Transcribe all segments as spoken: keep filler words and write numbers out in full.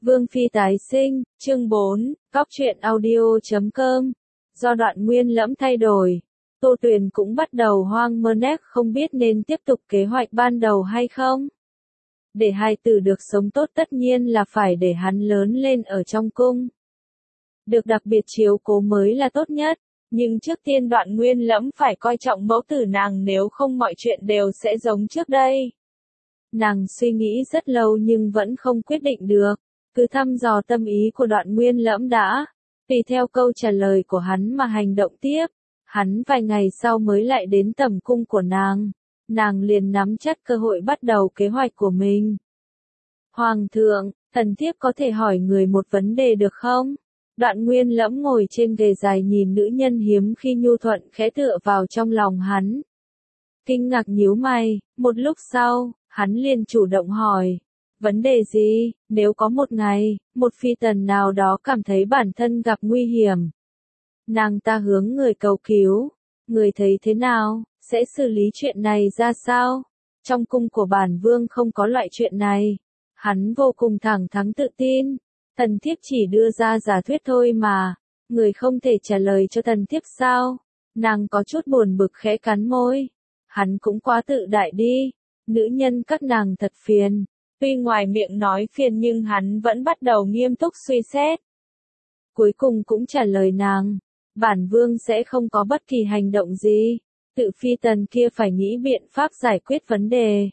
Vương Phi tái sinh, chương bốn, Cóc truyện audio chấm com. Do Đoạn Nguyên Lẫm thay đổi, Tô Tuyền cũng bắt đầu hoang mơ nét không biết nên tiếp tục kế hoạch ban đầu hay không. Để hai tử được sống tốt tất nhiên là phải để hắn lớn lên ở trong cung. Được đặc biệt chiếu cố mới là tốt nhất, nhưng trước tiên Đoạn Nguyên Lẫm phải coi trọng mẫu tử nàng, nếu không mọi chuyện đều sẽ giống trước đây. Nàng suy nghĩ rất lâu nhưng vẫn không quyết định được, cứ thăm dò tâm ý của Đoạn Nguyên Lẫm đã, tùy theo câu trả lời của hắn mà hành động tiếp. Hắn vài ngày sau mới lại đến tầm cung của nàng, nàng liền nắm chắc cơ hội bắt đầu kế hoạch của mình. Hoàng thượng, thần thiếp có thể hỏi người một vấn đề được không? Đoạn Nguyên Lẫm ngồi trên ghế dài nhìn nữ nhân hiếm khi nhu thuận khẽ tựa vào trong lòng hắn. Kinh ngạc nhíu mày, một lúc sau, hắn liền chủ động hỏi. Vấn đề gì? Nếu có một ngày, một phi tần nào đó cảm thấy bản thân gặp nguy hiểm, nàng ta hướng người cầu cứu, người thấy thế nào, sẽ xử lý chuyện này ra sao? Trong cung của bản vương không có loại chuyện này. Hắn vô cùng thẳng thắn tự tin. Thần thiếp chỉ đưa ra giả thuyết thôi mà, người không thể trả lời cho thần thiếp sao? Nàng có chút buồn bực khẽ cắn môi. Hắn cũng quá tự đại đi, nữ nhân các nàng thật phiền. Tuy ngoài miệng nói phiền nhưng hắn vẫn bắt đầu nghiêm túc suy xét. Cuối cùng cũng trả lời nàng, bản vương sẽ không có bất kỳ hành động gì, tự phi tần kia phải nghĩ biện pháp giải quyết vấn đề.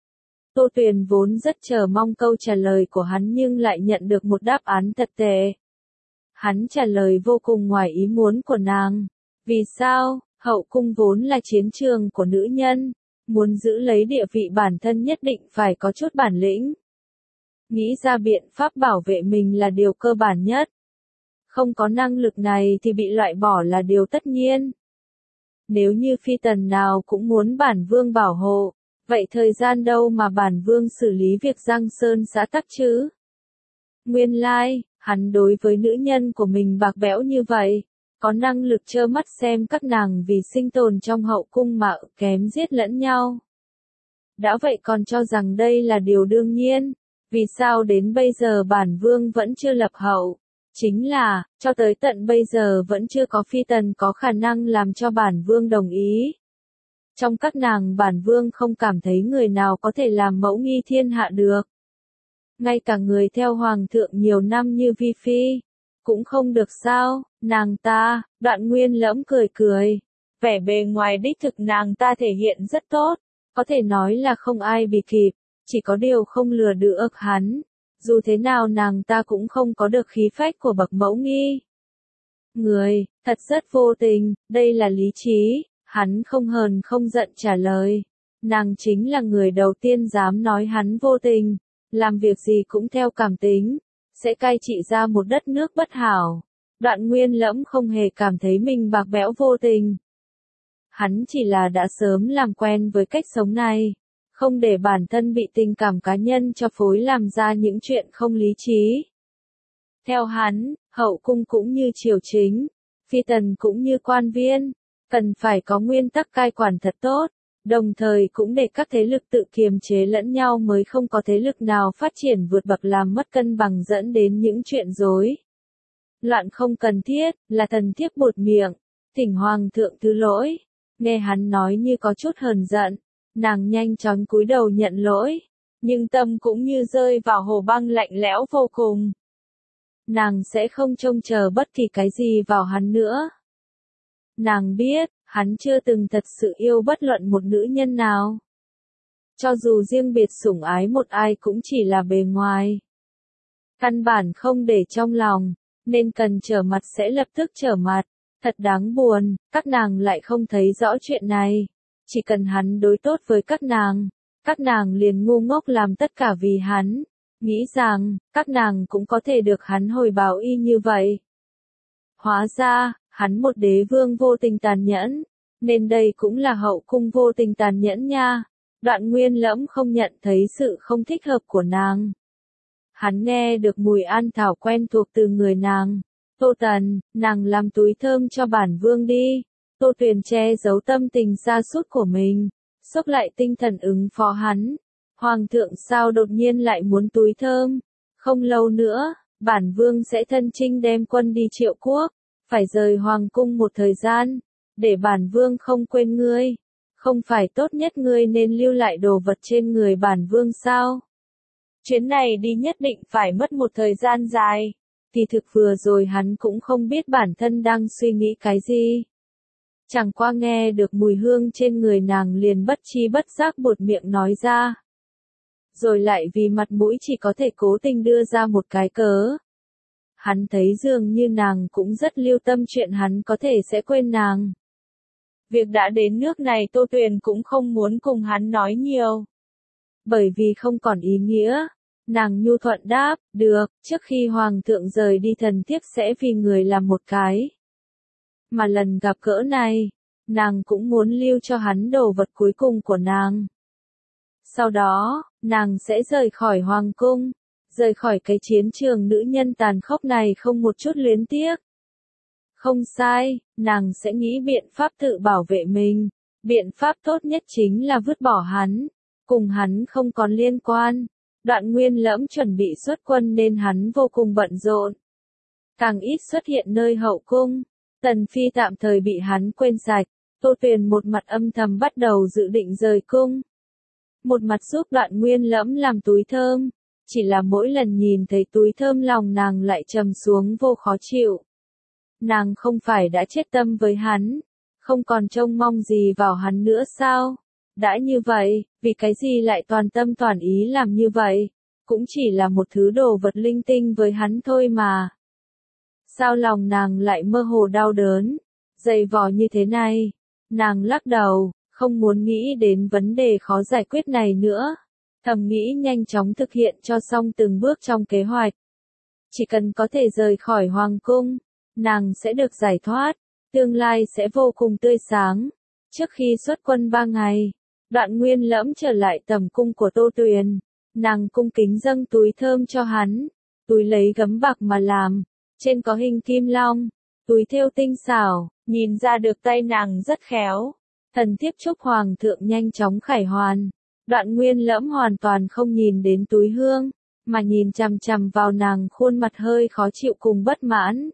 Tô Tuyền vốn rất chờ mong câu trả lời của hắn nhưng lại nhận được một đáp án thật tệ. Hắn trả lời vô cùng ngoài ý muốn của nàng. Vì sao? Hậu cung vốn là chiến trường của nữ nhân, muốn giữ lấy địa vị bản thân nhất định phải có chút bản lĩnh. Nghĩ ra biện pháp bảo vệ mình là điều cơ bản nhất. Không có năng lực này thì bị loại bỏ là điều tất nhiên. Nếu như phi tần nào cũng muốn bản vương bảo hộ, vậy thời gian đâu mà bản vương xử lý việc giang sơn xã tắc chứ? Nguyên lai, hắn đối với nữ nhân của mình bạc bẽo như vậy, có năng lực trơ mắt xem các nàng vì sinh tồn trong hậu cung mà kém giết lẫn nhau. Đã vậy còn cho rằng đây là điều đương nhiên, vì sao đến bây giờ bản vương vẫn chưa lập hậu? Chính là, cho tới tận bây giờ vẫn chưa có phi tần có khả năng làm cho bản vương đồng ý. Trong các nàng bản vương không cảm thấy người nào có thể làm mẫu nghi thiên hạ được. Ngay cả người theo hoàng thượng nhiều năm như Vi Phi, cũng không được sao, nàng ta, Đoạn Nguyên Lẫm cười cười. Vẻ bề ngoài đích thực nàng ta thể hiện rất tốt, có thể nói là không ai bì kịp, chỉ có điều không lừa được hắn. Dù thế nào nàng ta cũng không có được khí phách của bậc mẫu nghi. Người, thật rất vô tình, đây là lý trí, hắn không hờn không giận trả lời. Nàng chính là người đầu tiên dám nói hắn vô tình, làm việc gì cũng theo cảm tính, sẽ cai trị ra một đất nước bất hảo. Đoạn Nguyên Lẫm không hề cảm thấy mình bạc bẽo vô tình. Hắn chỉ là đã sớm làm quen với cách sống này, không để bản thân bị tình cảm cá nhân cho phối làm ra những chuyện không lý trí. Theo hắn, hậu cung cũng như triều chính, phi tần cũng như quan viên, cần phải có nguyên tắc cai quản thật tốt, đồng thời cũng để các thế lực tự kiềm chế lẫn nhau mới không có thế lực nào phát triển vượt bậc làm mất cân bằng dẫn đến những chuyện rối loạn không cần thiết, là thần thiếp buột miệng, thỉnh hoàng thượng thứ lỗi. Nghe hắn nói như có chút hờn giận, nàng nhanh chóng cúi đầu nhận lỗi, nhưng tâm cũng như rơi vào hồ băng lạnh lẽo vô cùng. Nàng sẽ không trông chờ bất kỳ cái gì vào hắn nữa. Nàng biết, hắn chưa từng thật sự yêu bất luận một nữ nhân nào. Cho dù riêng biệt sủng ái một ai cũng chỉ là bề ngoài. Căn bản không để trong lòng, nên cần trở mặt sẽ lập tức trở mặt. Thật đáng buồn, các nàng lại không thấy rõ chuyện này. Chỉ cần hắn đối tốt với các nàng, các nàng liền ngu ngốc làm tất cả vì hắn, nghĩ rằng, các nàng cũng có thể được hắn hồi báo y như vậy. Hóa ra, hắn một đế vương vô tình tàn nhẫn, nên đây cũng là hậu cung vô tình tàn nhẫn nha. Đoạn Nguyên Lẫm không nhận thấy sự không thích hợp của nàng. Hắn nghe được mùi an thảo quen thuộc từ người nàng. Tô Tần, nàng làm túi thơm cho bản vương đi. Tô Tuyền che giấu tâm tình sa sút của mình, xốc lại tinh thần ứng phó hắn. Hoàng thượng sao đột nhiên lại muốn túi thơm? Không lâu nữa, bản vương sẽ thân chinh đem quân đi Triệu quốc, phải rời hoàng cung một thời gian, để bản vương không quên ngươi. Không phải tốt nhất ngươi nên lưu lại đồ vật trên người bản vương sao? Chuyến này đi nhất định phải mất một thời gian dài. Kỳ thực vừa rồi hắn cũng không biết bản thân đang suy nghĩ cái gì. Chẳng qua nghe được mùi hương trên người nàng liền bất chi bất giác buột miệng nói ra. Rồi lại vì mặt mũi chỉ có thể cố tình đưa ra một cái cớ. Hắn thấy dường như nàng cũng rất lưu tâm chuyện hắn có thể sẽ quên nàng. Việc đã đến nước này Tô Tuyền cũng không muốn cùng hắn nói nhiều. Bởi vì không còn ý nghĩa. Nàng nhu thuận đáp, được, trước khi hoàng thượng rời đi thần thiếp sẽ vì người làm một cái. Mà lần gặp gỡ này, nàng cũng muốn lưu cho hắn đồ vật cuối cùng của nàng. Sau đó, nàng sẽ rời khỏi hoàng cung, rời khỏi cái chiến trường nữ nhân tàn khốc này không một chút luyến tiếc. Không sai, nàng sẽ nghĩ biện pháp tự bảo vệ mình, biện pháp tốt nhất chính là vứt bỏ hắn, cùng hắn không còn liên quan. Đoạn Nguyên Lẫm chuẩn bị xuất quân nên hắn vô cùng bận rộn. Càng ít xuất hiện nơi hậu cung, Tần Phi tạm thời bị hắn quên sạch, Tô Tuyền một mặt âm thầm bắt đầu dự định rời cung. Một mặt giúp Đoạn Nguyên Lẫm làm túi thơm, chỉ là mỗi lần nhìn thấy túi thơm lòng nàng lại trầm xuống vô khó chịu. Nàng không phải đã chết tâm với hắn, không còn trông mong gì vào hắn nữa sao? Đã như vậy, vì cái gì lại toàn tâm toàn ý làm như vậy? Cũng chỉ là một thứ đồ vật linh tinh với hắn thôi mà. Sao lòng nàng lại mơ hồ đau đớn, dày vò như thế này? Nàng lắc đầu, không muốn nghĩ đến vấn đề khó giải quyết này nữa. Thầm nghĩ nhanh chóng thực hiện cho xong từng bước trong kế hoạch. Chỉ cần có thể rời khỏi hoàng cung, nàng sẽ được giải thoát, tương lai sẽ vô cùng tươi sáng. Trước khi xuất quân ba ngày, Đoạn Nguyên Lẫm trở lại tầm cung của Tô Tuyền, nàng cung kính dâng túi thơm cho hắn, túi lấy gấm bạc mà làm, trên có hình kim long, túi thêu tinh xảo, nhìn ra được tay nàng rất khéo. Thần thiếp chúc hoàng thượng nhanh chóng khải hoàn. Đoạn Nguyên Lẫm hoàn toàn không nhìn đến túi hương, mà nhìn chằm chằm vào nàng khuôn mặt hơi khó chịu cùng bất mãn.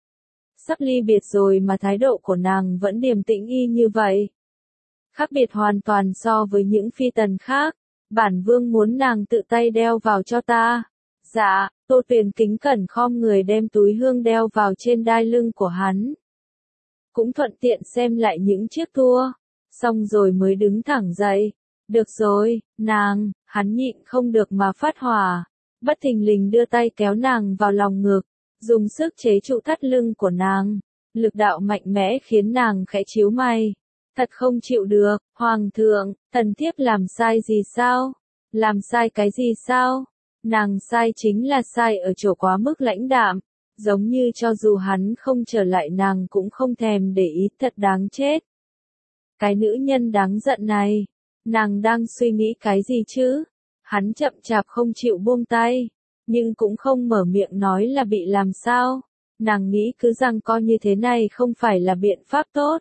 Sắp ly biệt rồi mà thái độ của nàng vẫn điềm tĩnh y như vậy. Khác biệt hoàn toàn so với những phi tần khác, bản vương muốn nàng tự tay đeo vào cho ta. Dạ, Tô Tuyền kính cẩn khom người đem túi hương đeo vào trên đai lưng của hắn. Cũng thuận tiện xem lại những chiếc thua, xong rồi mới đứng thẳng dậy. Được rồi, nàng, hắn nhịn không được mà phát hỏa, bất thình lình đưa tay kéo nàng vào lòng ngực, dùng sức chế trụ thắt lưng của nàng, lực đạo mạnh mẽ khiến nàng khẽ chíu mày. Thật không chịu được, hoàng thượng, thần thiếp làm sai gì sao? Làm sai cái gì sao? Nàng sai chính là sai ở chỗ quá mức lãnh đạm, giống như cho dù hắn không trở lại nàng cũng không thèm để ý, thật đáng chết. Cái nữ nhân đáng giận này, nàng đang suy nghĩ cái gì chứ? Hắn chậm chạp không chịu buông tay, nhưng cũng không mở miệng nói là bị làm sao. Nàng nghĩ cứ rằng coi như thế này không phải là biện pháp tốt.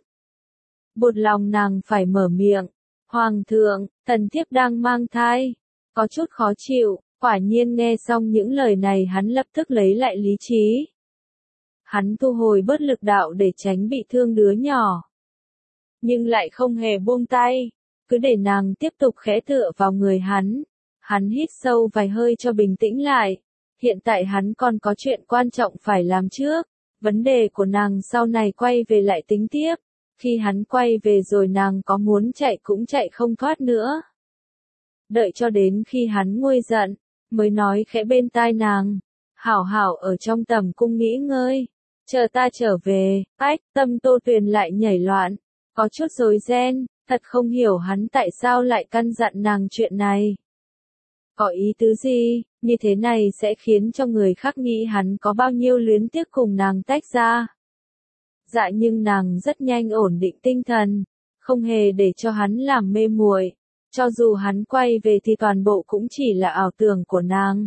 Bột lòng nàng phải mở miệng. Hoàng thượng, thần thiếp đang mang thai. Có chút khó chịu, quả nhiên nghe xong những lời này hắn lập tức lấy lại lý trí. Hắn thu hồi bớt lực đạo để tránh bị thương đứa nhỏ. Nhưng lại không hề buông tay, cứ để nàng tiếp tục khẽ tựa vào người hắn. Hắn hít sâu vài hơi cho bình tĩnh lại. Hiện tại hắn còn có chuyện quan trọng phải làm trước. Vấn đề của nàng sau này quay về lại tính tiếp. Khi hắn quay về rồi nàng có muốn chạy cũng chạy không thoát nữa. Đợi cho đến khi hắn nguôi giận, mới nói khẽ bên tai nàng. Hảo hảo ở trong tầm cung nghỉ ngơi. Chờ ta trở về, ách, tâm Tô Tuyền lại nhảy loạn. Có chút rối ren, thật không hiểu hắn tại sao lại căn dặn nàng chuyện này. Có ý tứ gì, như thế này sẽ khiến cho người khác nghĩ hắn có bao nhiêu luyến tiếc cùng nàng tách ra. Dạ nhưng nàng rất nhanh ổn định tinh thần, không hề để cho hắn làm mê muội. Cho dù hắn quay về thì toàn bộ cũng chỉ là ảo tưởng của nàng.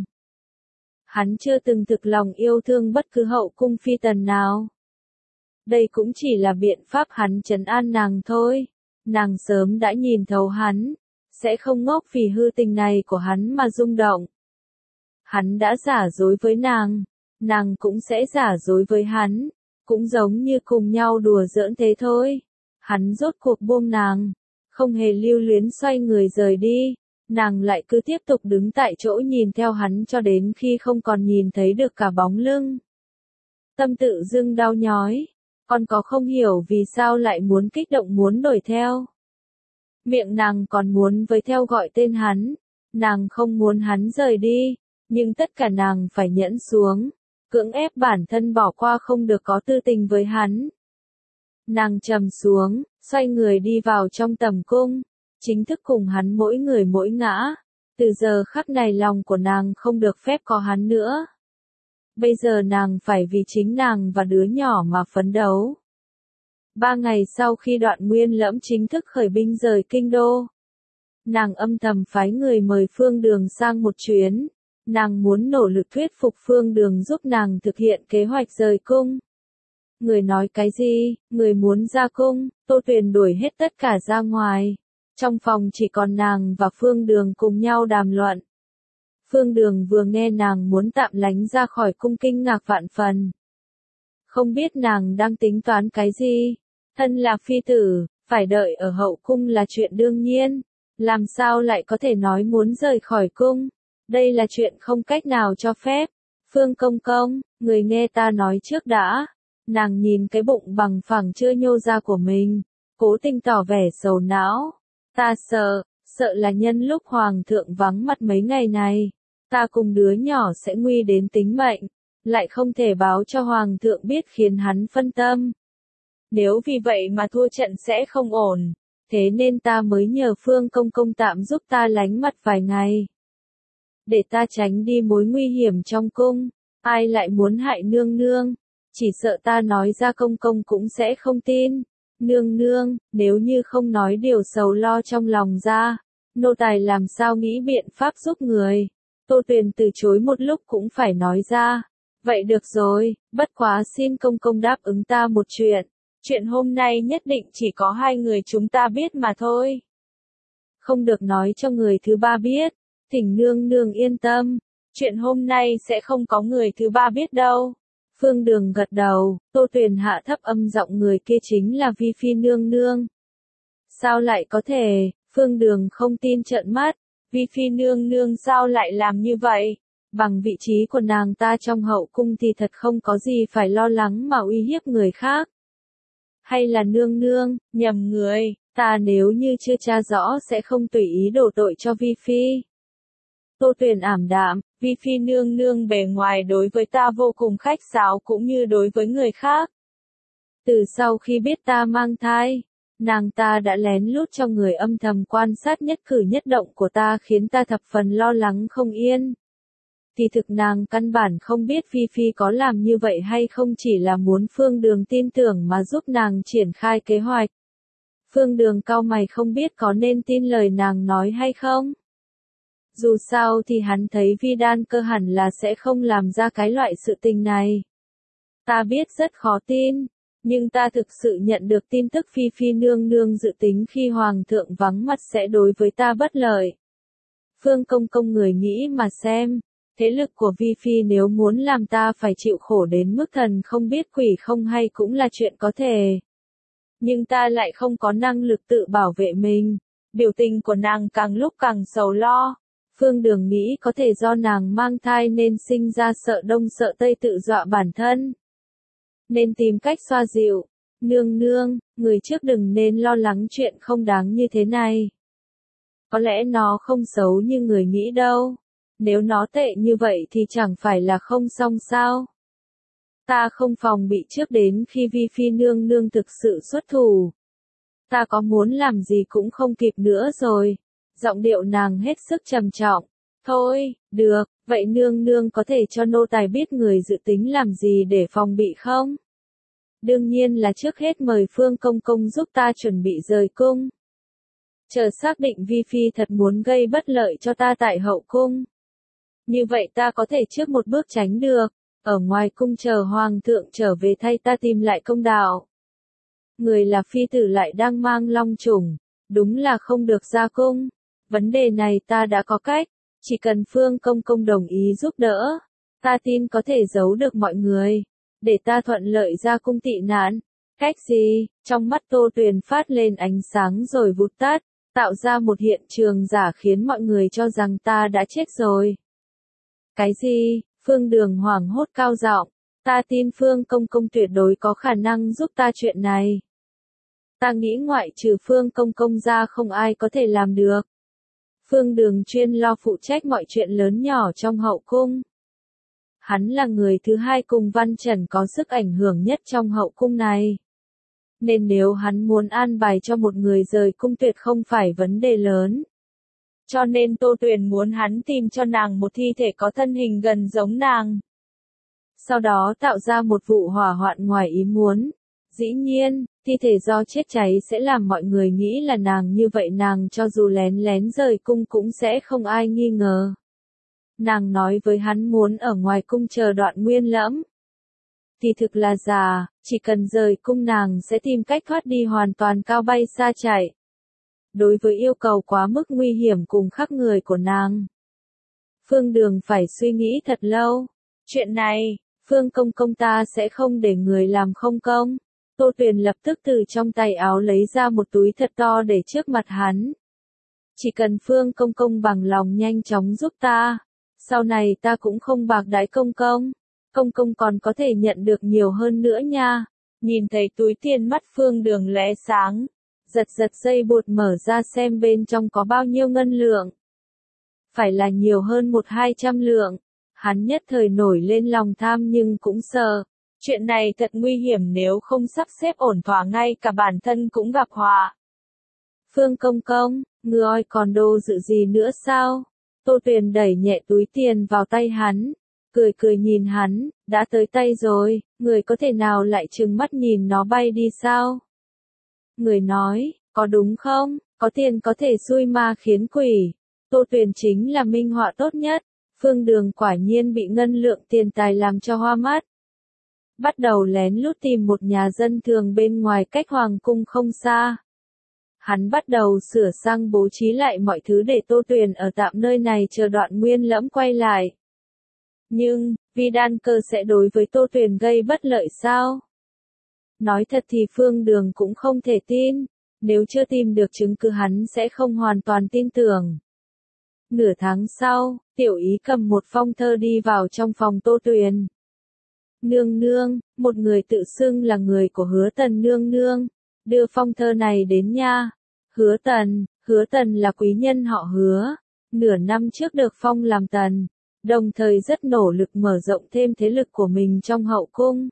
Hắn chưa từng thực lòng yêu thương bất cứ hậu cung phi tần nào. Đây cũng chỉ là biện pháp hắn trấn an nàng thôi. Nàng sớm đã nhìn thấu hắn, sẽ không ngốc vì hư tình này của hắn mà rung động. Hắn đã giả dối với nàng, nàng cũng sẽ giả dối với hắn, cũng giống như cùng nhau đùa giỡn thế thôi. Hắn rốt cuộc buông nàng, không hề lưu luyến xoay người rời đi, nàng lại cứ tiếp tục đứng tại chỗ nhìn theo hắn cho đến khi không còn nhìn thấy được cả bóng lưng. Tâm tự dưng đau nhói, còn có không hiểu vì sao lại muốn kích động muốn đuổi theo. Miệng nàng còn muốn với theo gọi tên hắn, nàng không muốn hắn rời đi, nhưng tất cả nàng phải nhẫn xuống, cưỡng ép bản thân bỏ qua không được có tư tình với hắn. Nàng trầm xuống, xoay người đi vào trong tầm cung, chính thức cùng hắn mỗi người mỗi ngã, từ giờ khắc này lòng của nàng không được phép có hắn nữa. Bây giờ nàng phải vì chính nàng và đứa nhỏ mà phấn đấu. Ba ngày sau khi Đoạn Nguyên Lẫm chính thức khởi binh rời kinh đô, nàng âm thầm phái người mời Phương Đường sang một chuyến, nàng muốn nỗ lực thuyết phục Phương Đường giúp nàng thực hiện kế hoạch rời cung. Người nói cái gì, người muốn ra cung, Tô Tuyền đuổi hết tất cả ra ngoài. Trong phòng chỉ còn nàng và Phương Đường cùng nhau đàm luận. Phương Đường vừa nghe nàng muốn tạm lánh ra khỏi cung kinh ngạc vạn phần. Không biết nàng đang tính toán cái gì, thân là phi tử, phải đợi ở hậu cung là chuyện đương nhiên, làm sao lại có thể nói muốn rời khỏi cung, đây là chuyện không cách nào cho phép. Phương công công, người nghe ta nói trước đã. Nàng nhìn cái bụng bằng phẳng chưa nhô ra của mình, cố tình tỏ vẻ sầu não. Ta sợ, sợ là nhân lúc hoàng thượng vắng mặt mấy ngày này, ta cùng đứa nhỏ sẽ nguy đến tính mệnh, lại không thể báo cho hoàng thượng biết khiến hắn phân tâm. Nếu vì vậy mà thua trận sẽ không ổn, thế nên ta mới nhờ Phương công công tạm giúp ta lánh mặt vài ngày. Để ta tránh đi mối nguy hiểm trong cung, ai lại muốn hại nương nương. Chỉ sợ ta nói ra công công cũng sẽ không tin. Nương nương, nếu như không nói điều sầu lo trong lòng ra, nô tài làm sao nghĩ biện pháp giúp người. Tô Tuyền từ chối một lúc cũng phải nói ra. Vậy được rồi, bất quá xin công công đáp ứng ta một chuyện. Chuyện hôm nay nhất định chỉ có hai người chúng ta biết mà thôi. Không được nói cho người thứ ba biết. Thỉnh nương nương yên tâm. Chuyện hôm nay sẽ không có người thứ ba biết đâu. Phương Đường gật đầu, Tô Tuyền hạ thấp âm giọng người kia chính là Vi Phi nương nương. Sao lại có thể, Phương Đường không tin trợn mắt, Vi Phi nương nương sao lại làm như vậy? Bằng vị trí của nàng ta trong hậu cung thì thật không có gì phải lo lắng mà uy hiếp người khác. Hay là nương nương, nhầm người, ta nếu như chưa tra rõ sẽ không tùy ý đổ tội cho Vi Phi. Tô Tuyền ảm đạm, Vi Phi nương nương bề ngoài đối với ta vô cùng khách sáo cũng như đối với người khác. Từ sau khi biết ta mang thai, nàng ta đã lén lút cho người âm thầm quan sát nhất cử nhất động của ta khiến ta thập phần lo lắng không yên. Thì thực nàng căn bản không biết Vi Phi có làm như vậy hay không chỉ là muốn Phương Đường tin tưởng mà giúp nàng triển khai kế hoạch. Phương Đường cau mày không biết có nên tin lời nàng nói hay không. Dù sao thì hắn thấy Vi Đan Cơ hẳn là sẽ không làm ra cái loại sự tình này. Ta biết rất khó tin, nhưng ta thực sự nhận được tin tức Phi Phi nương nương dự tính khi hoàng thượng vắng mặt sẽ đối với ta bất lợi. Phương công công người nghĩ mà xem, thế lực của Vi Phi nếu muốn làm ta phải chịu khổ đến mức thần không biết quỷ không hay cũng là chuyện có thể. Nhưng ta lại không có năng lực tự bảo vệ mình, biểu tình của nàng càng lúc càng sầu lo. Phương Đường nghĩ có thể do nàng mang thai nên sinh ra sợ đông sợ tây tự dọa bản thân. Nên tìm cách xoa dịu. Nương nương, người trước đừng nên lo lắng chuyện không đáng như thế này. Có lẽ nó không xấu như người nghĩ đâu. Nếu nó tệ như vậy thì chẳng phải là không xong sao. Ta không phòng bị trước đến khi Vi Phi nương nương thực sự xuất thủ. Ta có muốn làm gì cũng không kịp nữa rồi. Giọng điệu nàng hết sức trầm trọng. Thôi, được, vậy nương nương có thể cho nô tài biết người dự tính làm gì để phòng bị không? Đương nhiên là trước hết mời Phương công công giúp ta chuẩn bị rời cung. Chờ xác định Vi Phi thật muốn gây bất lợi cho ta tại hậu cung. Như vậy ta có thể trước một bước tránh được, ở ngoài cung chờ hoàng thượng trở về thay ta tìm lại công đạo. Người là phi tử lại đang mang long trùng, đúng là không được ra cung. Vấn đề này ta đã có cách, Chỉ cần Phương Công Công đồng ý giúp đỡ, ta tin có thể giấu được mọi người, để ta thuận lợi ra cung tị nạn. Cách gì? Trong mắt Tô Tuyền phát lên ánh sáng rồi vụt tắt, tạo ra một hiện trường giả khiến mọi người cho rằng ta đã chết rồi. Cái gì? Phương Đường hoảng hốt cao giọng, ta tin Phương Công Công tuyệt đối có khả năng giúp ta chuyện này. Ta nghĩ ngoại trừ Phương Công Công ra không ai có thể làm được. Phương Đường chuyên lo phụ trách mọi chuyện lớn nhỏ trong hậu cung. Hắn là người thứ hai cùng Văn Trần có sức ảnh hưởng nhất trong hậu cung này. Nên nếu hắn muốn an bài cho một người rời cung tuyệt không phải vấn đề lớn. Cho nên Tô Tuyền muốn hắn tìm cho nàng một thi thể có thân hình gần giống nàng. Sau đó tạo ra một vụ hỏa hoạn ngoài ý muốn. Dĩ nhiên, thi thể do chết cháy sẽ làm mọi người nghĩ là nàng, như vậy nàng cho dù lén lén rời cung cũng sẽ không ai nghi ngờ. Nàng nói với hắn muốn ở ngoài cung chờ Đoạn Nguyên Lẫm. Thì thực là giả, chỉ cần rời cung nàng sẽ tìm cách thoát đi hoàn toàn cao bay xa chạy. Đối với yêu cầu quá mức nguy hiểm cùng khắc người của nàng, Phương Đường phải suy nghĩ thật lâu. Chuyện này, Phương Công Công ta sẽ không để người làm không công. Tô Tuyền lập tức từ trong tay áo lấy ra một túi thật to để trước mặt hắn. Chỉ cần Phương Công Công bằng lòng nhanh chóng giúp ta, sau này ta cũng không bạc đãi Công Công. Công Công còn có thể nhận được nhiều hơn nữa nha. Nhìn thấy túi tiền mắt Phương Đường lóe sáng, giật giật dây bột mở ra xem bên trong có bao nhiêu ngân lượng. Phải là nhiều hơn một hai trăm lượng. Hắn nhất thời nổi lên lòng tham nhưng cũng sợ. Chuyện này thật nguy hiểm, nếu không sắp xếp ổn thỏa ngay cả bản thân cũng gặp họa. Phương Công Công, ngươi còn đồ dự gì nữa sao? Tô Tuyền đẩy nhẹ túi tiền vào tay hắn, cười cười nhìn hắn, đã tới tay rồi, người có thể nào lại trừng mắt nhìn nó bay đi sao? Người nói, có đúng không? Có tiền có thể xui ma khiến quỷ. Tô Tuyền chính là minh họa tốt nhất. Phương Đường quả nhiên bị ngân lượng tiền tài làm cho hoa mắt. Bắt đầu lén lút tìm một nhà dân thường bên ngoài cách hoàng cung không xa. Hắn bắt đầu sửa sang bố trí lại mọi thứ để Tô Tuyền ở tạm nơi này chờ Đoạn Nguyên Lẫm quay lại. Nhưng, Vi Đan Cơ sẽ đối với Tô Tuyền gây bất lợi sao? Nói thật thì Phương Đường cũng không thể tin. Nếu chưa tìm được chứng cứ hắn sẽ không hoàn toàn tin tưởng. Nửa tháng sau, Tiểu Ý cầm một phong thơ đi vào trong phòng Tô Tuyền. Nương nương, một người tự xưng là người của Hứa Tần nương nương, đưa phong thơ này đến nha. Hứa Tần, Hứa Tần là quý nhân họ Hứa, nửa năm trước được phong làm tần, đồng thời rất nỗ lực mở rộng thêm thế lực của mình trong hậu cung.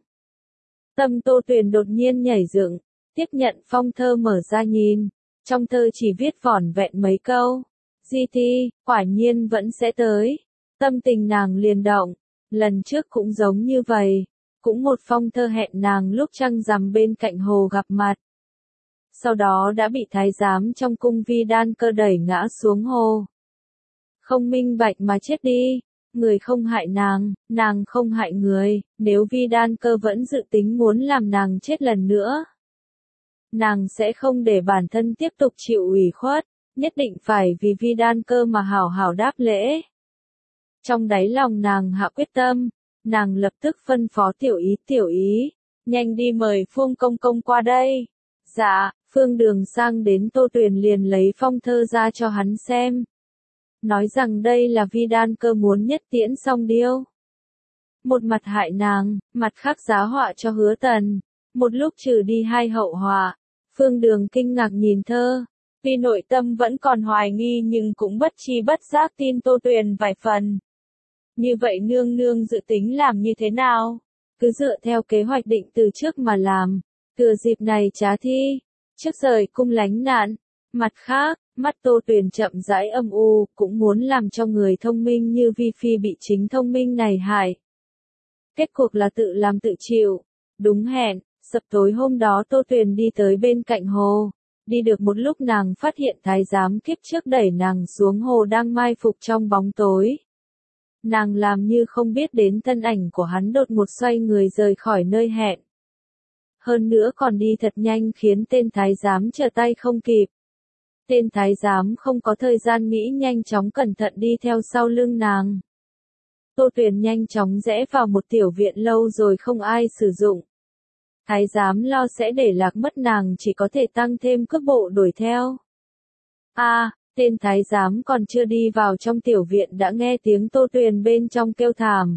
Tâm Tô Tuyền đột nhiên nhảy dựng, tiếp nhận phong thơ mở ra nhìn, trong thơ chỉ viết vỏn vẹn mấy câu. Di Thi, quả nhiên vẫn sẽ tới. Tâm tình nàng liền động, lần trước cũng giống như vậy, cũng một phong thơ hẹn nàng lúc trăng rằm bên cạnh hồ gặp mặt. Sau đó đã bị thái giám trong cung Vi Đan Cơ đẩy ngã xuống hồ. Không minh bạch mà chết đi, người không hại nàng, nàng không hại người, nếu Vi Đan Cơ vẫn dự tính muốn làm nàng chết lần nữa, nàng sẽ không để bản thân tiếp tục chịu ủy khuất. Nhất định phải vì Vi Đan Cơ mà hảo hảo đáp lễ. Trong đáy lòng nàng hạ quyết tâm, nàng lập tức phân phó Tiểu Ý, Tiểu Ý, nhanh đi mời Phương Công Công qua đây. Dạ, Phương Đường sang đến Tô Tuyền liền lấy phong thơ ra cho hắn xem. Nói rằng đây là Vi Đan Cơ muốn nhất tiễn song điêu. Một mặt hại nàng, mặt khác giá họa cho Hứa Tần, một lúc trừ đi hai hậu họa. Phương Đường kinh ngạc nhìn thơ. Vì nội tâm vẫn còn hoài nghi nhưng cũng bất chi bất giác tin Tô Tuyền vài phần. Như vậy nương nương dự tính làm như thế nào? Cứ dựa theo kế hoạch định từ trước mà làm. Thừa dịp này trá thi, trước rời cung lánh nạn. Mặt khác, mắt Tô Tuyền chậm rãi âm u, cũng muốn làm cho người thông minh như Vi Phi bị chính thông minh này hại. Kết cuộc là tự làm tự chịu. Đúng hẹn, sập tối hôm đó Tô Tuyền đi tới bên cạnh hồ. Đi được một lúc nàng phát hiện thái giám kiếp trước đẩy nàng xuống hồ đang mai phục trong bóng tối. Nàng làm như không biết đến thân ảnh của hắn, đột ngột xoay người rời khỏi nơi hẹn. Hơn nữa còn đi thật nhanh khiến tên thái giám trở tay không kịp. Tên thái giám không có thời gian nghĩ, nhanh chóng cẩn thận đi theo sau lưng nàng. Tô Tuyền nhanh chóng rẽ vào một tiểu viện lâu rồi không ai sử dụng. Thái giám lo sẽ để lạc mất nàng, chỉ có thể tăng thêm cước bộ đuổi theo. A, à, tên thái giám còn chưa đi vào trong tiểu viện đã nghe tiếng Tô Tuyền bên trong kêu thảm.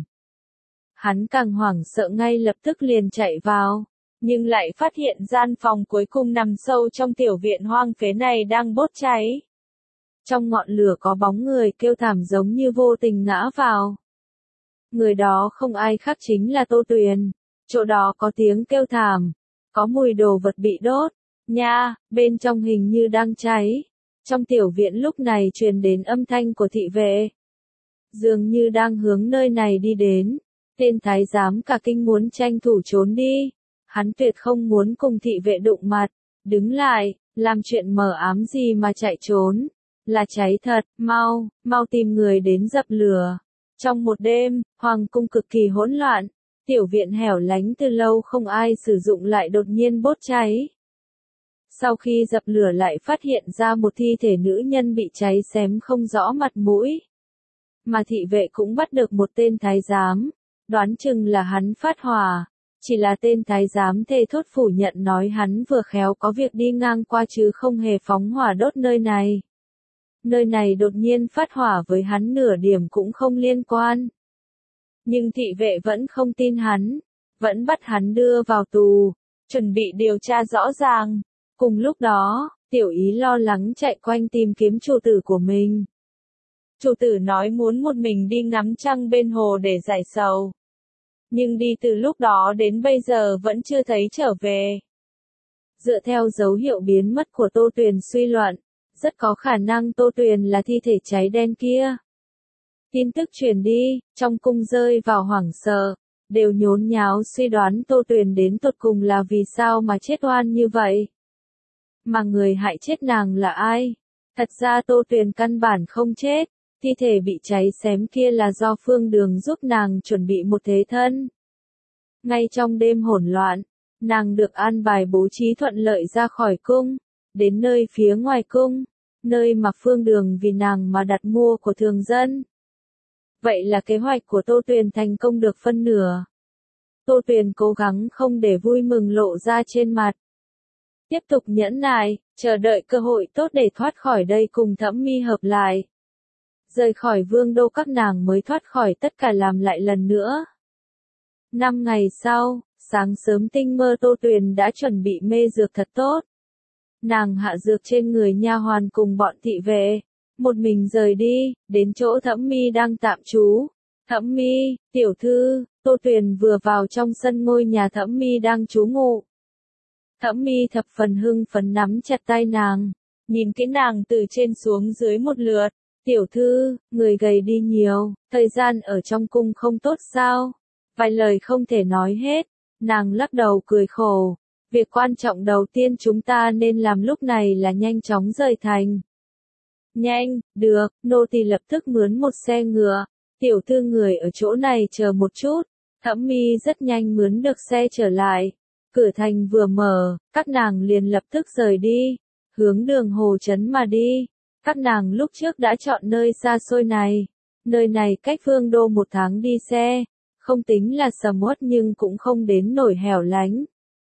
Hắn càng hoảng sợ, ngay lập tức liền chạy vào, nhưng lại phát hiện gian phòng cuối cùng nằm sâu trong tiểu viện hoang phế này đang bốc cháy. Trong ngọn lửa có bóng người kêu thảm giống như vô tình ngã vào. Người đó không ai khác chính là Tô Tuyền. Chỗ đó có tiếng kêu thảm, có mùi đồ vật bị đốt, nha, bên trong hình như đang cháy. Trong tiểu viện lúc này truyền đến âm thanh của thị vệ. Dường như đang hướng nơi này đi đến. Tên thái giám cả kinh muốn tranh thủ trốn đi. Hắn tuyệt không muốn cùng thị vệ đụng mặt. Đứng lại, làm chuyện mờ ám gì mà chạy trốn. Là cháy thật, mau, mau tìm người đến dập lửa. Trong một đêm, hoàng cung cực kỳ hỗn loạn. Tiểu viện hẻo lánh từ lâu không ai sử dụng lại đột nhiên bốc cháy. Sau khi dập lửa lại phát hiện ra một thi thể nữ nhân bị cháy xém không rõ mặt mũi. Mà thị vệ cũng bắt được một tên thái giám, đoán chừng là hắn phát hỏa. Chỉ là tên thái giám thề thốt phủ nhận, nói hắn vừa khéo có việc đi ngang qua chứ không hề phóng hỏa đốt nơi này. Nơi này đột nhiên phát hỏa với hắn nửa điểm cũng không liên quan. Nhưng thị vệ vẫn không tin hắn, vẫn bắt hắn đưa vào tù, chuẩn bị điều tra rõ ràng. Cùng lúc đó, tiểu ý lo lắng chạy quanh tìm kiếm chủ tử của mình. Chủ tử nói muốn một mình đi ngắm trăng bên hồ để giải sầu. Nhưng đi từ lúc đó đến bây giờ vẫn chưa thấy trở về. Dựa theo dấu hiệu biến mất của Tô Tuyền suy luận, rất có khả năng Tô Tuyền là thi thể cháy đen kia. Tin tức truyền đi, trong cung rơi vào hoảng sợ, đều nhốn nháo suy đoán Tô Tuyền đến tột cùng là vì sao mà chết oan như vậy. Mà người hại chết nàng là ai? Thật ra Tô Tuyền căn bản không chết, thi thể bị cháy xém kia là do Phương Đường giúp nàng chuẩn bị một thế thân. Ngay trong đêm hỗn loạn, nàng được an bài bố trí thuận lợi ra khỏi cung, đến nơi phía ngoài cung, nơi mà Phương Đường vì nàng mà đặt mua của thường dân. Vậy là kế hoạch của Tô Tuyền thành công được phân nửa. Tô Tuyền cố gắng không để vui mừng lộ ra trên mặt. Tiếp tục nhẫn nại, chờ đợi cơ hội tốt để thoát khỏi đây cùng Thẩm Mi hợp lại. Rời khỏi vương đô các nàng mới thoát khỏi tất cả làm lại lần nữa. Năm ngày sau, sáng sớm tinh mơ Tô Tuyền đã chuẩn bị mê dược thật tốt. Nàng hạ dược trên người nha hoàn cùng bọn thị vệ, một mình rời đi, đến chỗ Thẩm Mi đang tạm trú. Thẩm Mi, tiểu thư, Tô Tuyền vừa vào trong sân ngôi nhà Thẩm Mi đang trú ngụ. Thẩm Mi thập phần hưng phấn nắm chặt tay nàng, nhìn kỹ nàng từ trên xuống dưới một lượt. Tiểu thư, người gầy đi nhiều, thời gian ở trong cung không tốt sao? Vài lời không thể nói hết, nàng lắc đầu cười khổ. Việc quan trọng đầu tiên chúng ta nên làm lúc này là nhanh chóng rời thành. Nhanh, được, nô tỳ lập tức mướn một xe ngựa. Tiểu thư người ở chỗ này chờ một chút. Thẩm Mi rất nhanh mướn được xe trở lại. Cửa thành vừa mở, các nàng liền lập tức rời đi, hướng đường Hồ Trấn mà đi. Các nàng lúc trước đã chọn nơi xa xôi này. Nơi này cách vương đô một tháng đi xe, không tính là sầm uất nhưng cũng không đến nổi hẻo lánh.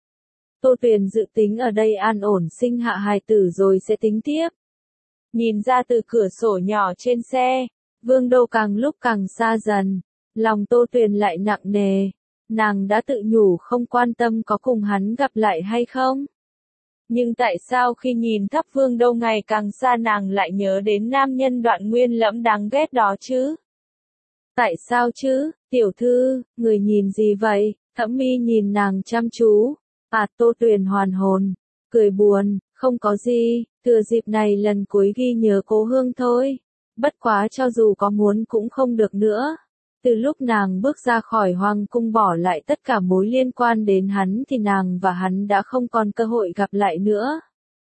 Tô Tuyền dự tính ở đây an ổn sinh hạ hài tử rồi sẽ tính tiếp. Nhìn ra từ cửa sổ nhỏ trên xe, vương đô càng lúc càng xa dần, lòng Tô Tuyền lại nặng nề. Nàng đã tự nhủ không quan tâm có cùng hắn gặp lại hay không. Nhưng tại sao khi nhìn tháp vương đô ngày càng xa nàng lại nhớ đến nam nhân Đoạn Nguyên Lẫm đáng ghét đó chứ? Tại sao chứ, tiểu thư, người nhìn gì vậy? Thẩm Mi nhìn nàng chăm chú. À, Tô Tuyền hoàn hồn, cười buồn, không có gì, thừa dịp này lần cuối ghi nhớ cố hương thôi. Bất quá cho dù có muốn cũng không được nữa. Từ lúc nàng bước ra khỏi hoàng cung bỏ lại tất cả mối liên quan đến hắn thì nàng và hắn đã không còn cơ hội gặp lại nữa.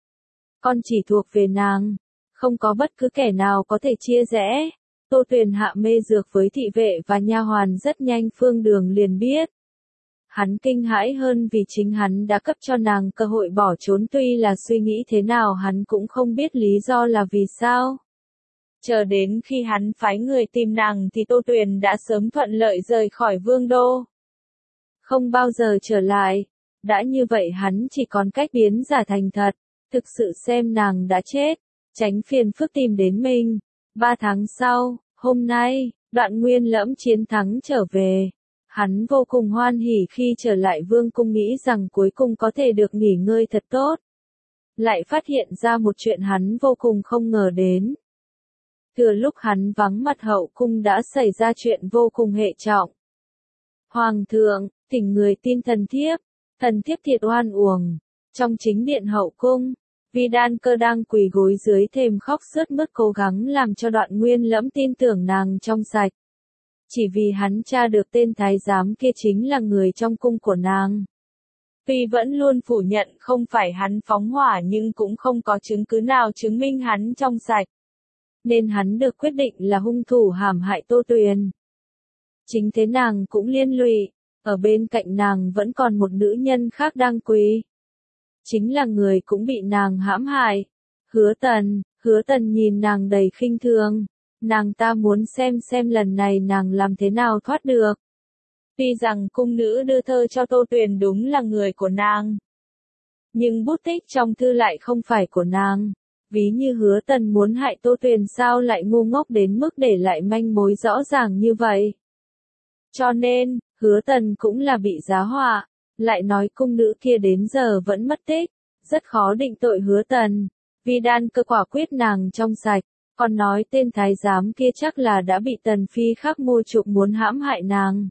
Con chỉ thuộc về nàng, không có bất cứ kẻ nào có thể chia rẽ. Tô Tuyền hạ mê dược với thị vệ và nha hoàn rất nhanh Phương Đường liền biết. Hắn kinh hãi hơn vì chính hắn đã cấp cho nàng cơ hội bỏ trốn, tuy là suy nghĩ thế nào hắn cũng không biết lý do là vì sao. Chờ đến khi hắn phái người tìm nàng thì Tô Tuyền đã sớm thuận lợi rời khỏi vương đô. Không bao giờ trở lại. Đã như vậy hắn chỉ còn cách biến giả thành thật, thực sự xem nàng đã chết, tránh phiền phức tìm đến mình. Ba tháng sau, hôm nay, Đoạn Nguyên Lẫm chiến thắng trở về. Hắn vô cùng hoan hỉ khi trở lại vương cung, nghĩ rằng cuối cùng có thể được nghỉ ngơi thật tốt. Lại phát hiện ra một chuyện hắn vô cùng không ngờ đến. Thừa lúc hắn vắng mặt hậu cung đã xảy ra chuyện vô cùng hệ trọng. Hoàng thượng, thỉnh người tin thần thiếp, thần thiếp thiệt oan uổng. Trong chính điện hậu cung, Vi Đan Cơ đang quỳ gối dưới thềm khóc sướt mướt cố gắng làm cho Đoạn Nguyên Lẫm tin tưởng nàng trong sạch. Chỉ vì hắn tra được tên thái giám kia chính là người trong cung của nàng. Tuy vẫn luôn phủ nhận không phải hắn phóng hỏa nhưng cũng không có chứng cứ nào chứng minh hắn trong sạch. Nên hắn được quyết định là hung thủ hãm hại Tô Tuyền. Chính thế nàng cũng liên lụy, ở bên cạnh nàng vẫn còn một nữ nhân khác đang quỳ. Chính là người cũng bị nàng hãm hại. Hứa Tần, Hứa Tần nhìn nàng đầy khinh thường. Nàng ta muốn xem xem lần này nàng làm thế nào thoát được. Tuy rằng cung nữ đưa thơ cho Tô Tuyền đúng là người của nàng. Nhưng bút tích trong thư lại không phải của nàng. Ví như Hứa Tần muốn hại Tô Tuyền sao lại ngu ngốc đến mức để lại manh mối rõ ràng như vậy. Cho nên, Hứa Tần cũng là bị giá họa. Lại nói cung nữ kia đến giờ vẫn mất tích. Rất khó định tội Hứa Tần. Vi Đan Cơ quả quyết nàng trong sạch. Còn nói tên thái giám kia chắc là đã bị Tần Phi khác mua chuộc muốn hãm hại nàng.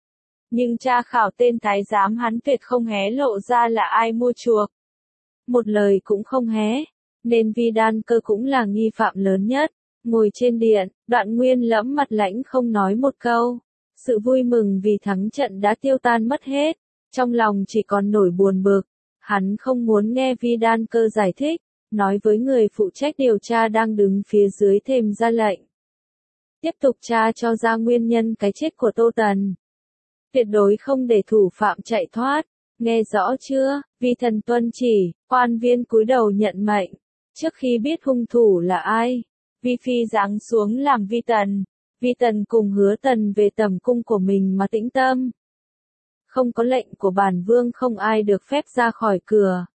Nhưng tra khảo tên thái giám hắn tuyệt không hé lộ ra là ai mua chuộc. Một lời cũng không hé, nên Vi Đan Cơ cũng là nghi phạm lớn nhất. Ngồi trên điện, Đoạn Nguyên Lẫm mặt lãnh không nói một câu. Sự vui mừng vì thắng trận đã tiêu tan mất hết. Trong lòng chỉ còn nổi buồn bực. Hắn không muốn nghe Vi Đan Cơ giải thích. Nói với người phụ trách điều tra đang đứng phía dưới thềm ra lệnh. Tiếp tục tra cho ra nguyên nhân cái chết của Tô Tần. Tuyệt đối không để thủ phạm chạy thoát. Nghe rõ chưa? Vi thần tuân chỉ, quan viên cúi đầu nhận mệnh. Trước khi biết hung thủ là ai, Vi Phi giáng xuống làm Vi Tần. Vi Tần cùng Hứa Tần về tầm cung của mình mà tĩnh tâm. Không có lệnh của bản vương không ai được phép ra khỏi cửa.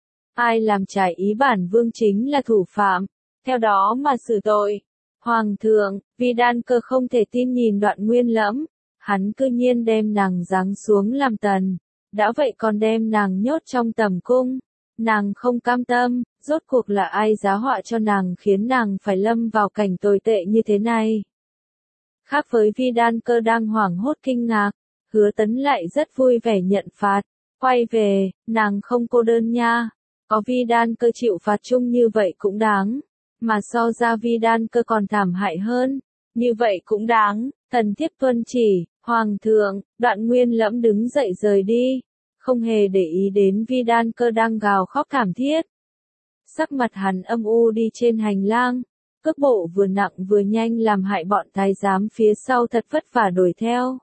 Ai làm trái ý bản vương chính là thủ phạm, theo đó mà xử tội. Hoàng thượng, Vi Đan Cơ không thể tin nhìn Đoạn Nguyên Lẫm, hắn cư nhiên đem nàng giáng xuống làm tần, đã vậy còn đem nàng nhốt trong tầm cung. Nàng không cam tâm, rốt cuộc là ai giá họa cho nàng khiến nàng phải lâm vào cảnh tồi tệ như thế này. Khác với Vi Đan Cơ đang hoảng hốt kinh ngạc, Hứa Tấn lại rất vui vẻ nhận phạt. Quay về, nàng không cô đơn nha. Có Vi Đan Cơ chịu phạt chung như vậy cũng đáng. Mà so ra Vi Đan Cơ còn thảm hại hơn. Như vậy cũng đáng. Thần thiếp tuân chỉ, Hoàng thượng. Đoạn Nguyên Lẫm đứng dậy rời đi. Không hề để ý đến Vi Đan Cơ đang gào khóc thảm thiết. Sắc mặt hắn âm u đi trên hành lang. Cước bộ vừa nặng vừa nhanh làm hại bọn thái giám phía sau thật vất vả đuổi theo.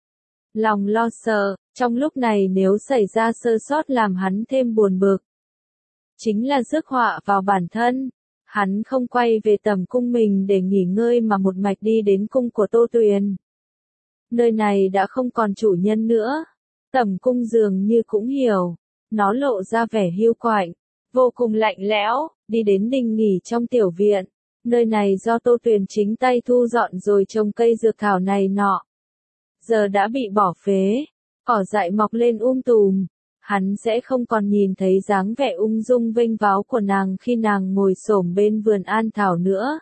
Lòng lo sợ, trong lúc này nếu xảy ra sơ sót làm hắn thêm buồn bực. Chính là rước họa vào bản thân. Hắn không quay về tầm cung mình để nghỉ ngơi mà một mạch đi đến cung của Tô Tuyền. Nơi này đã không còn chủ nhân nữa. Tầm cung dường như cũng hiểu. Nó lộ ra vẻ hiu quạnh, vô cùng lạnh lẽo, đi đến đình nghỉ trong tiểu viện. Nơi này do Tô Tuyền chính tay thu dọn rồi trồng cây dược thảo này nọ. Giờ đã bị bỏ phế, cỏ dại mọc lên um tùm. Hắn sẽ không còn nhìn thấy dáng vẻ ung dung vênh váo của nàng khi nàng ngồi xổm bên vườn an thảo nữa.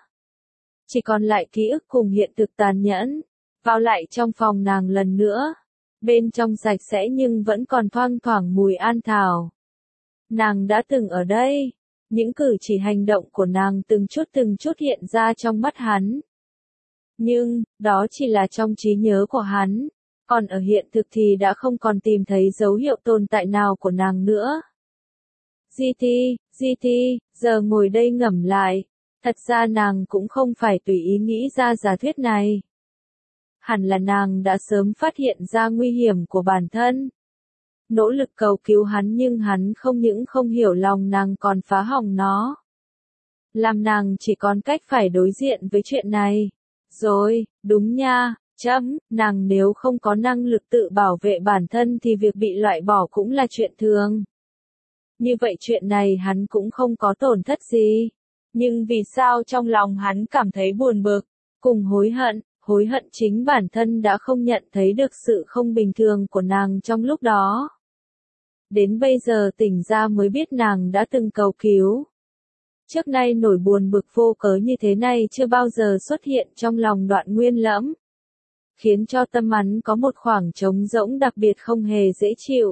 Chỉ còn lại ký ức cùng hiện thực tàn nhẫn. Vào lại trong phòng nàng lần nữa. Bên trong sạch sẽ nhưng vẫn còn thoang thoảng mùi an thảo. Nàng đã từng ở đây. Những cử chỉ hành động của nàng từng chút từng chút hiện ra trong mắt hắn. Nhưng, đó chỉ là trong trí nhớ của hắn. Còn ở hiện thực thì đã không còn tìm thấy dấu hiệu tồn tại nào của nàng nữa. Di Ti, Di Ti, giờ ngồi đây ngẫm lại. Thật ra nàng cũng không phải tùy ý nghĩ ra giả thuyết này. Hẳn là nàng đã sớm phát hiện ra nguy hiểm của bản thân. nỗ lực cầu cứu hắn nhưng hắn không những không hiểu lòng nàng còn phá hỏng nó. Làm nàng chỉ còn cách phải đối diện với chuyện này. Rồi, đúng nha, chấm, nàng nếu không có năng lực tự bảo vệ bản thân thì việc bị loại bỏ cũng là chuyện thường. Như vậy chuyện này hắn cũng không có tổn thất gì. Nhưng vì sao trong lòng hắn cảm thấy buồn bực, cùng hối hận, hối hận chính bản thân đã không nhận thấy được sự không bình thường của nàng trong lúc đó. Đến bây giờ tỉnh ra mới biết nàng đã từng cầu cứu. Trước nay nỗi buồn bực vô cớ như thế này chưa bao giờ xuất hiện trong lòng Đoạn Nguyên Lẫm, khiến cho tâm hắn có một khoảng trống rỗng đặc biệt không hề dễ chịu.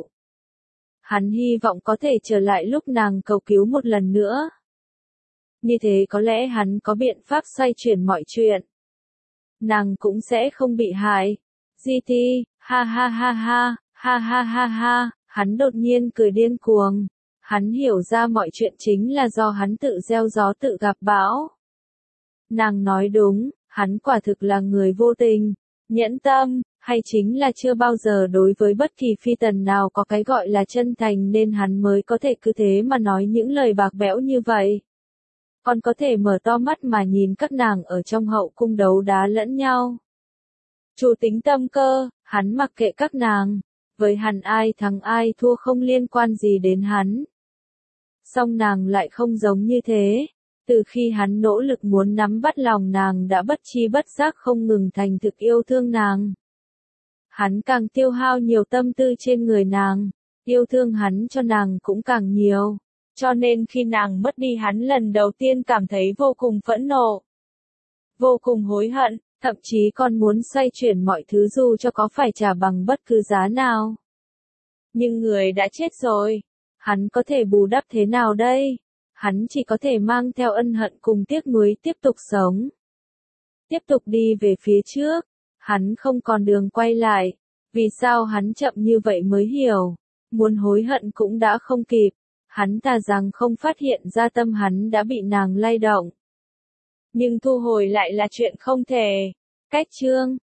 Hắn hy vọng có thể trở lại lúc nàng cầu cứu một lần nữa. Như thế có lẽ hắn có biện pháp xoay chuyển mọi chuyện. Nàng cũng sẽ không bị hại. giê tê, ha ha ha ha, ha ha ha ha, hắn đột nhiên cười điên cuồng. Hắn hiểu ra mọi chuyện chính là do hắn tự gieo gió tự gặp bão. Nàng nói đúng, hắn quả thực là người vô tình, nhẫn tâm, hay chính là chưa bao giờ đối với bất kỳ phi tần nào có cái gọi là chân thành nên hắn mới có thể cứ thế mà nói những lời bạc bẽo như vậy. Còn có thể mở to mắt mà nhìn các nàng ở trong hậu cung đấu đá lẫn nhau. Chủ tính tâm cơ, hắn mặc kệ các nàng, với hắn ai thắng ai thua không liên quan gì đến hắn. Song nàng lại không giống như thế, từ khi hắn nỗ lực muốn nắm bắt lòng nàng đã bất chi bất giác không ngừng thành thực yêu thương nàng. Hắn càng tiêu hao nhiều tâm tư trên người nàng, yêu thương hắn cho nàng cũng càng nhiều. Cho nên khi nàng mất đi hắn lần đầu tiên cảm thấy vô cùng phẫn nộ, vô cùng hối hận, thậm chí còn muốn xoay chuyển mọi thứ dù cho có phải trả bằng bất cứ giá nào. Nhưng người đã chết rồi, hắn có thể bù đắp thế nào đây? Hắn chỉ có thể mang theo ân hận cùng tiếc nuối tiếp tục sống. Tiếp tục đi về phía trước, hắn không còn đường quay lại. Vì sao hắn chậm như vậy mới hiểu, muốn hối hận cũng đã không kịp. Hắn thà rằng không phát hiện ra tâm hắn đã bị nàng lay động. Nhưng thu hồi lại là chuyện không thể. Cách chương